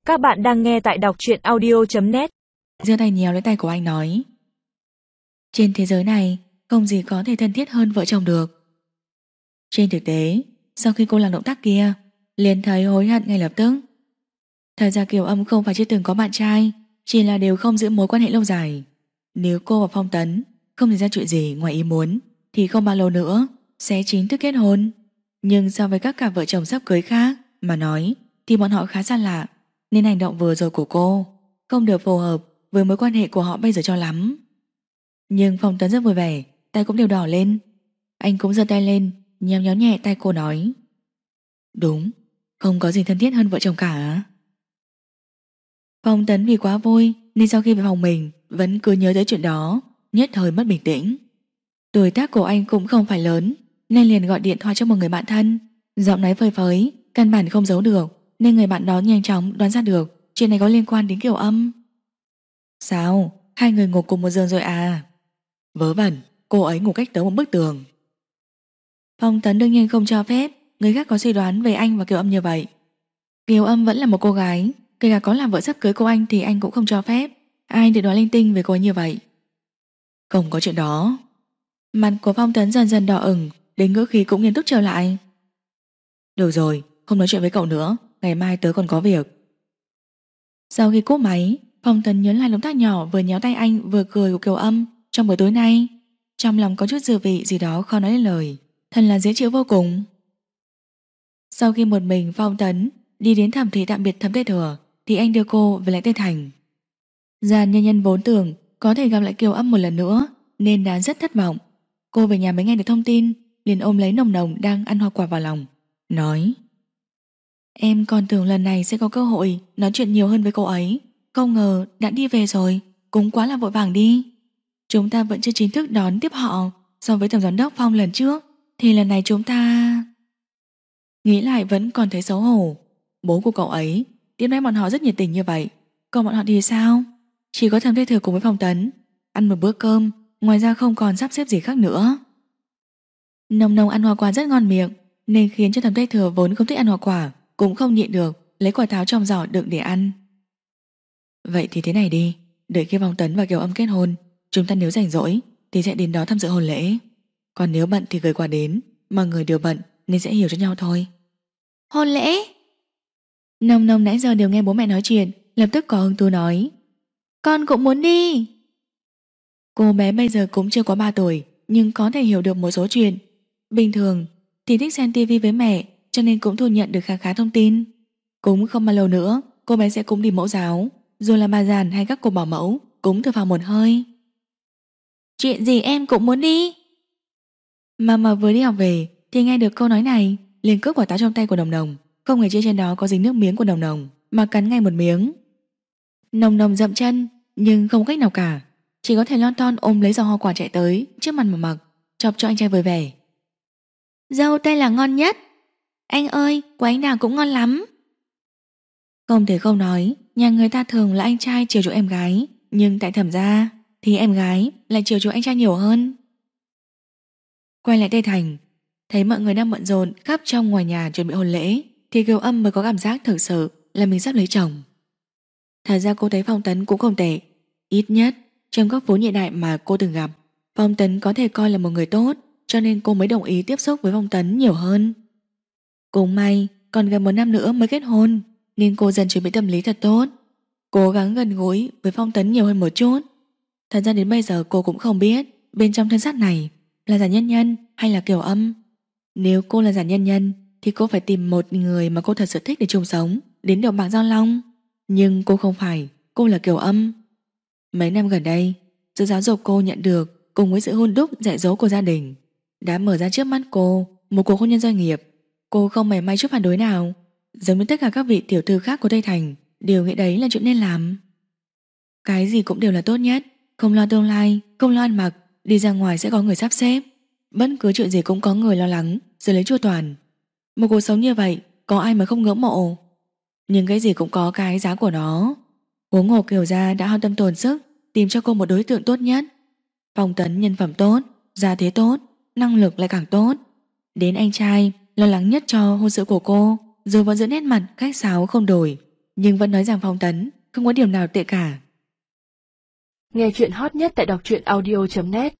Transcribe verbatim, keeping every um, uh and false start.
Các bạn đang nghe tại đọc truyện audio chấm net. Giơ tay nhéo lấy tay của anh nói: trên thế giới này không gì có thể thân thiết hơn vợ chồng được. Trên thực tế, sau khi cô làm động tác kia, liền thấy hối hận ngay lập tức. Thật ra Kiều Âm không phải chưa từng có bạn trai, chỉ là đều không giữ mối quan hệ lâu dài. Nếu cô và Phong Tấn không xảy ra chuyện gì ngoài ý muốn thì không bao lâu nữa sẽ chính thức kết hôn. Nhưng so với các cặp vợ chồng sắp cưới khác mà nói thì bọn họ khá xa lạ, nên hành động vừa rồi của cô không được phù hợp với mối quan hệ của họ bây giờ cho lắm. Nhưng Phong Tấn rất vui vẻ, tay cũng đều đỏ lên. Anh cũng giơ tay lên, nhéo nhéo nhẹ tay cô nói: đúng, không có gì thân thiết hơn vợ chồng cả. Phong Tấn vì quá vui nên sau khi về phòng mình vẫn cứ nhớ tới chuyện đó, nhất thời mất bình tĩnh. Tuổi tác của anh cũng không phải lớn nên liền gọi điện thoại cho một người bạn thân. Giọng nói phơi phới, căn bản không giấu được, nên người bạn đó nhanh chóng đoán ra được chuyện này có liên quan đến Kiều Âm. Sao? Hai người ngủ cùng một giường rồi à? Vớ vẩn, cô ấy ngủ cách tớ một bức tường. Phong Tấn đương nhiên không cho phép người khác có suy đoán về anh và Kiều Âm như vậy. Kiều Âm vẫn là một cô gái, kể cả có làm vợ sắp cưới của anh thì anh cũng không cho phép ai được đoán linh tinh về cô ấy như vậy. Không có chuyện đó. Mặt của Phong Tấn dần dần đỏ ửng, đến ngữ khí cũng nghiêm túc trở lại. Được rồi, không nói chuyện với cậu nữa, ngày mai tớ còn có việc. Sau khi cúp máy, Phong Tấn nhớ lại động tác nhỏ vừa nhéo tay anh vừa cười của Kiều Âm trong buổi tối nay. Trong lòng có chút dư vị gì đó khó nói lên lời, thật là dễ chịu vô cùng. Sau khi một mình Phong Tấn đi đến thẩm thị tạm biệt Thẩm Tây Thừa thì anh đưa cô về lại Tây Thành. Giàn nhân nhân vốn tưởng có thể gặp lại Kiều Âm một lần nữa nên đã rất thất vọng. Cô về nhà mới nghe được thông tin, liền ôm lấy Nồng Nồng đang ăn hoa quả vào lòng, nói: em còn tưởng lần này sẽ có cơ hội nói chuyện nhiều hơn với cô ấy, không ngờ đã đi về rồi, cũng quá là vội vàng đi. Chúng ta vẫn chưa chính thức đón tiếp họ. So với tổng giám đốc Phong lần trước thì lần này chúng ta... Nghĩ lại vẫn còn thấy xấu hổ. Bố của cậu ấy tiếp đãi bọn họ rất nhiệt tình như vậy, còn bọn họ thì sao? Chỉ có Thẩm Tây Thừa cùng với Phong Tấn ăn một bữa cơm, ngoài ra không còn sắp xếp gì khác nữa. Nồng Nồng ăn hoa quả rất ngon miệng, nên khiến cho Thẩm Tây Thừa vốn không thích ăn hoa quả cũng không nhịn được lấy quả táo trong giỏ đựng để ăn. Vậy thì thế này đi, đợi khi Phong Tấn và Kiều Âm kết hôn, chúng ta nếu rảnh rỗi thì sẽ đến đó tham dự hôn lễ. Còn nếu bận thì gửi quà đến, mọi người đều bận nên sẽ hiểu cho nhau thôi. Hôn lễ? Nồng Nồng nãy giờ đều nghe bố mẹ nói chuyện, lập tức có hứng thú nói: con cũng muốn đi. Cô bé bây giờ cũng chưa quá ba tuổi, nhưng có thể hiểu được một số chuyện. Bình thường thì thích xem tivi với mẹ, cho nên cũng thu nhận được khá khá thông tin. Cũng không bao lâu nữa cô bé sẽ cũng đi mẫu giáo, dù là bà giàn hay các cô bảo mẫu cũng thở phào một hơi. Chuyện gì em cũng muốn đi. Mama vừa đi học về thì nghe được câu nói này, liền cướp quả táo trong tay của Nồng Nồng, không hề chia trên đó có dính nước miếng của Nồng Nồng mà cắn ngay một miếng. Nồng Nồng dậm chân nhưng không cách nào cả, chỉ có thể lon ton ôm lấy giỏ hoa quả chạy tới trước mặt mà mặc, chọc cho anh trai vui vẻ. Dâu tây là ngon nhất. Anh ơi, của anh nào cũng ngon lắm. Không thể không nói, nhà người ta thường là anh trai chiều chuộng em gái, nhưng tại Thẩm gia thì em gái lại chiều chuộng anh trai nhiều hơn. Quay lại Tây Thành, thấy mọi người đang bận rộn khắp trong ngoài nhà chuẩn bị hôn lễ, thì Kiều Âm mới có cảm giác thực sự là mình sắp lấy chồng. Thật ra cô thấy Phong Tấn cũng không tệ, ít nhất trong các phố nhị đại mà cô từng gặp, Phong Tấn có thể coi là một người tốt, cho nên cô mới đồng ý tiếp xúc với Phong Tấn nhiều hơn. Cũng may còn gần một năm nữa mới kết hôn, nên cô dần chuẩn bị tâm lý thật tốt, cố gắng gần gũi với Phong Tấn nhiều hơn một chút. Thật ra đến bây giờ cô cũng không biết bên trong thân xác này là giả nhân nhân hay là Kiều Âm. Nếu cô là giả nhân nhân thì cô phải tìm một người mà cô thật sự thích để chung sống đến đầu bạc giao long. Nhưng cô không phải, cô là Kiều Âm. Mấy năm gần đây, sự giáo dục cô nhận được cùng với sự hôn đúc dạy dỗ của gia đình đã mở ra trước mắt cô một cuộc hôn nhân doanh nghiệp. Cô không mảy may chút phản đối nào, giống như tất cả các vị tiểu thư khác của Tây Thành đều nghĩ đấy là chuyện nên làm. Cái gì cũng đều là tốt nhất, không lo tương lai, không lo ăn mặc, đi ra ngoài sẽ có người sắp xếp, bất cứ chuyện gì cũng có người lo lắng rồi lấy chu toàn. Một cuộc sống như vậy có ai mà không ngưỡng mộ. Nhưng cái gì cũng có cái giá của nó. Huống hồ Kiều gia đã hao tâm tổn sức tìm cho cô một đối tượng tốt nhất. Phong Tấn nhân phẩm tốt, gia thế tốt, năng lực lại càng tốt. Đến anh trai lo lắng nhất cho hôn sự của cô, dù vẫn giữ nét mặt khách sáo không đổi, nhưng vẫn nói rằng Phong Tấn không có điểm nào tệ cả. Nghe chuyện hot nhất tại đọc truyện audio chấm net